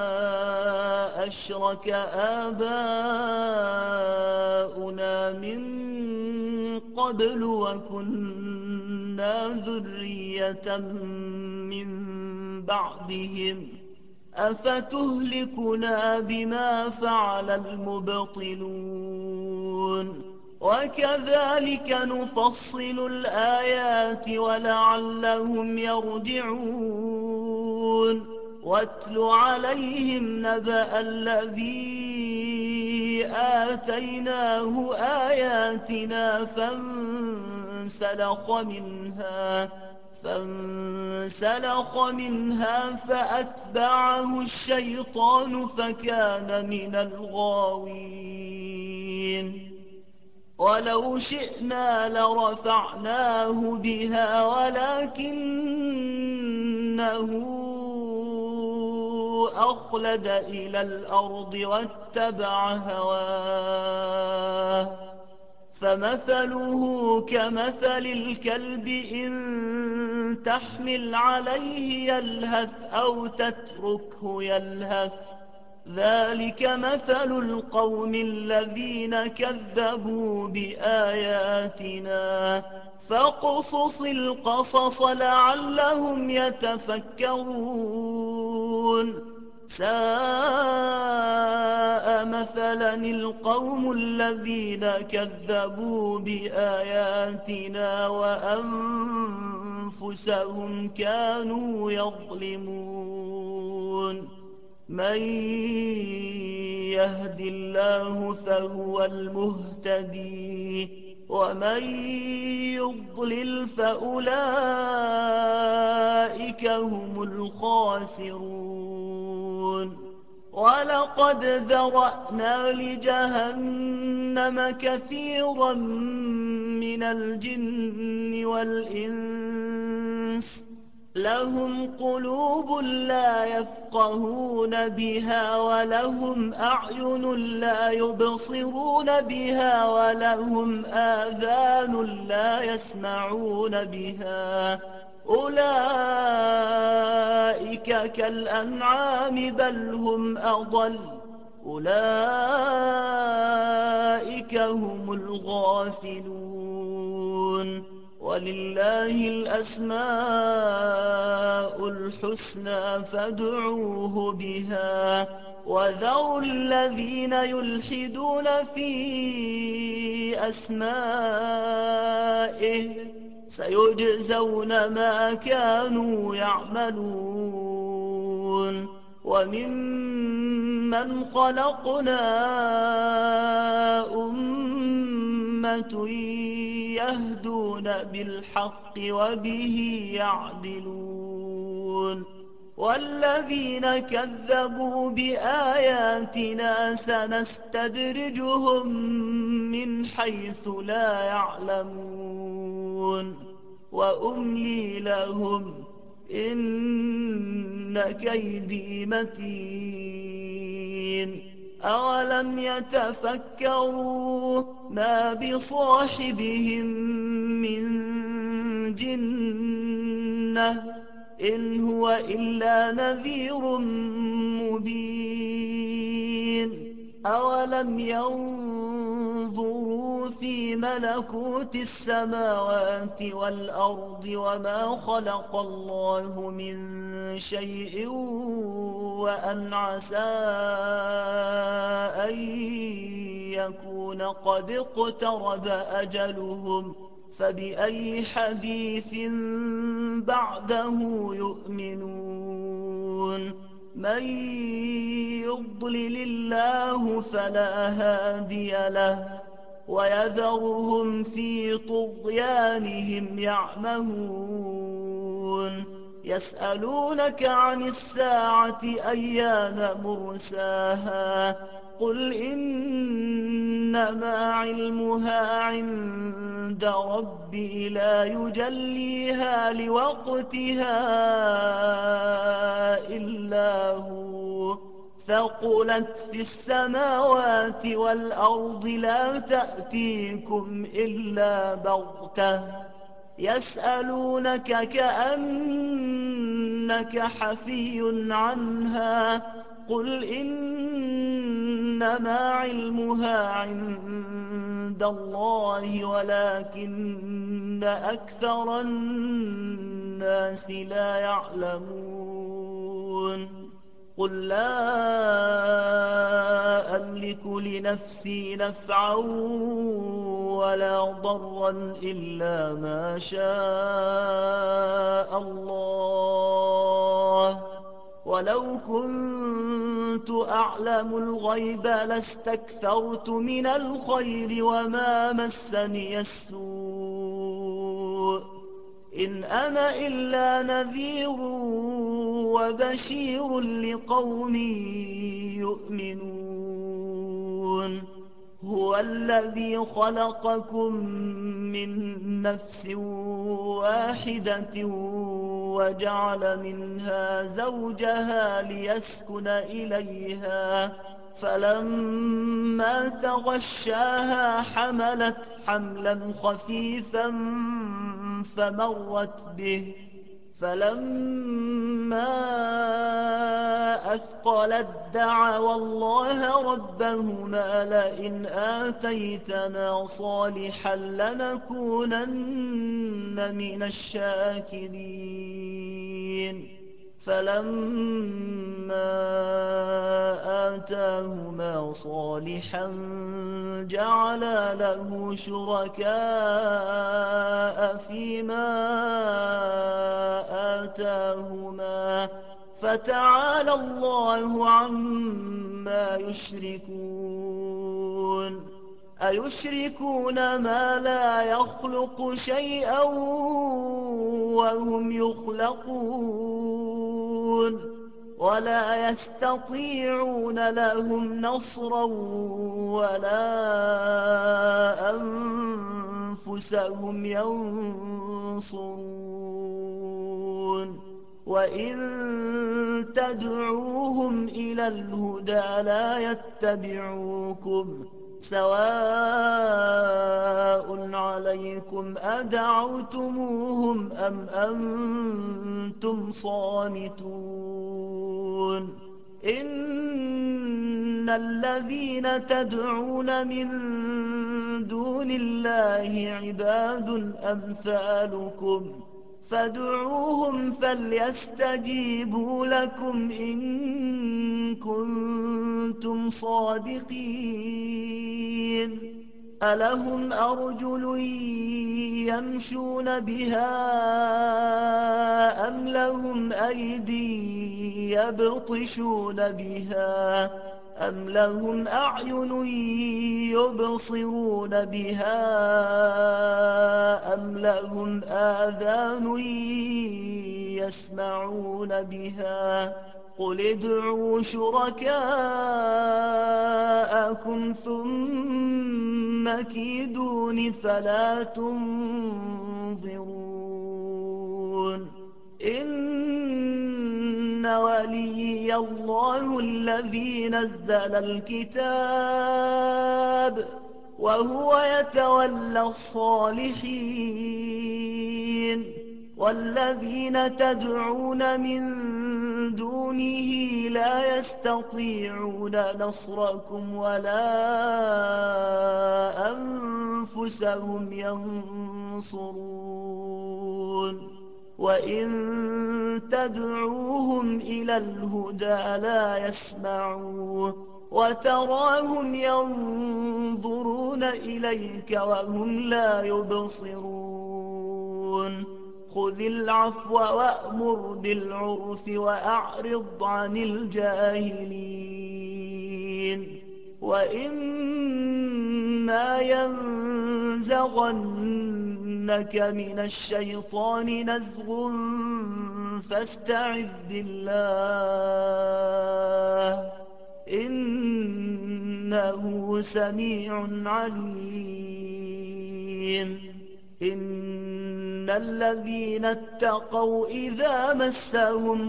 أشرك آباؤنا من قبل وكنا ذرية من بعدهم أفتهلكنا بما فعل المبطلون وكذلك نفصل الآيات ولعلهم يرجعون واتل عليهم نبأ الذي آتيناه آياتنا فانسلخ منها فأتبعه الشيطان فكان من الغاوين ولو شئنا لرفعناه بها ولكنه أخلد إلى الأرض واتبع هواه فمثله كمثل الكلب إن تحمل عليه يلهث أو تتركه يلهث ذلك مثل القوم الذين كذبوا بآياتنا فاقصص القصص لعلهم يتفكرون ساء مثلا القوم الذين كذبوا بآياتنا وأنفسهم كانوا يظلمون من يهد الله فهو المهتدي ومن يضلل فأولئك هم الخاسرون ولقد ذرأنا لجهنم كثيرا من الجن والإنس لهم قلوب لا يفقهون بها ولهم أعين لا يبصرون بها ولهم آذان لا يسمعون بها أولئك كالأنعام بل هم أضل أولئك هم الغافلون ولله الأسماء الحسنى فادعوه بها وذروا الذين يلحدون في أسمائه سيجزون ما كانوا يعملون وممن خلقنا أمة يهدون بالحق وبه يعدلون والذين كذبوا بآياتنا سنستدرجهم من حيث لا يعلمون وأملي لهم إن كيدي متين أولم يتفكروا ما بصاحبهم من جنة إن هو إلا نذير مبين أولم ينظروا في ملكوت السماوات والأرض وما خلق الله من شيء وأن عسى أن يكون قد اقترب أجلهم فبأي حديث بعده يؤمنون من يضلل الله فلا هادي له ويذرهم في طغيانهم يعمهون يسألونك عن الساعة أيان مرساها قل إنما علمها عند ربي لا يجليها لوقتها إلا هو ثقلت في السماوات والأرض لا تأتيكم إلا بغتة يسألونك كأنك حفي عنها قل إنما علمها عند الله ولكن أكثر الناس لا يعلمون قل لا أملك لنفسي نفعا ولا ضرا إلا ما شاء الله ولو كنت أعلم الغيب لاستكثرت من الخير وما مسني السوء إن أنا إلا نذير وبشير لقوم يؤمنون هو الذي خلقكم من نفس واحدة وجعل منها زوجها ليسكن إليها فلما تغشاها حملت حملا خفيفا فمرت به فلما أثقلت دعوا الله ربهما لئن آتيتنا صالحا لنكونن من الشاكرين فلما آتاهما صالحا جعلا له شركاء فيما آتاهما فتعالى الله عما يشركون أيشركون ما لا يخلق شيئا وهم يخلقون ولا يستطيعون لهم نصرا ولا أنفسهم ينصرون وإن تدعوهم إلى الهدى لا يتبعوكم سواء عليكم أدعوتموهم أم أنتم صامتون إن الذين تدعون من دون الله عباد أمثالكم فادعوهم فليستجيبوا لكم إن كنتم صادقين ألهم أرجل يمشون بها أم لهم أيدي يبطشون بها أم لهم أعين يبصرون بها أم لهم آذان يسمعون بها قل ادعوا شركاءكم ثم كيدون فلا تنظرون إن وليي الله الذي نزل الكتاب وهو يتولى الصالحين والذين تدعون من دونه لا يستطيعون نصركم ولا أنفسهم ينصرون وإن تدعوهم إلى الهدى لا يسمعوا وتراهم ينظرون إليك وهم لا يبصرون خذ العفو وأمر بالعرف وأعرض عن الجاهلين وإما ينزغنك من الشيطان نزغ فاستعذ بالله إنه سميع عليم الذين اتقوا إذا مسهم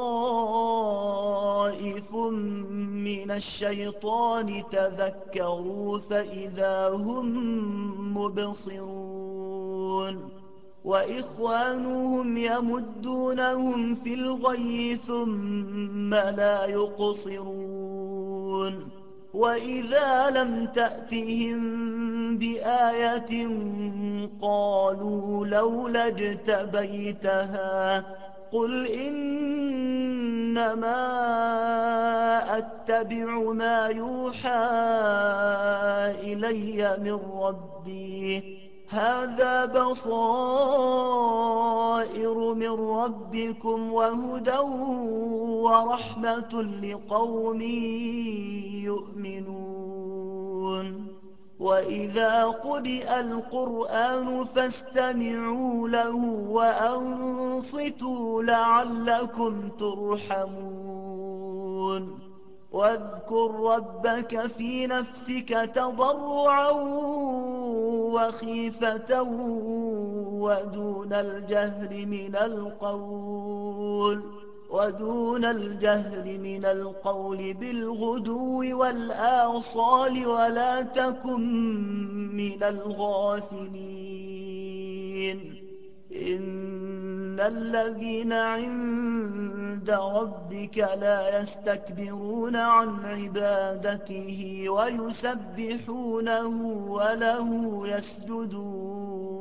طائف من الشيطان تذكروا فإذا هم مبصرون وإخوانهم يمدونهم في الغي ثم لا يقصرون وإذا لم تأتهم بآية قالوا لولا اجتبيتها قل إنما أتبع ما يوحى إلي من ربي هذا بصائر من ربكم وهدى ورحمة لقوم يؤمنون وإذا قرئ القرآن فاستمعوا له وأنصتوا لعلكم ترحمون واذكر ربك في نفسك تضرعا وخيفة ودون الجهر من القول بالغدو والآصال ولا تكن من الغافلين إن الذين عند ربك لا يستكبرون عن عبادته ويسبحونه وله يسجدون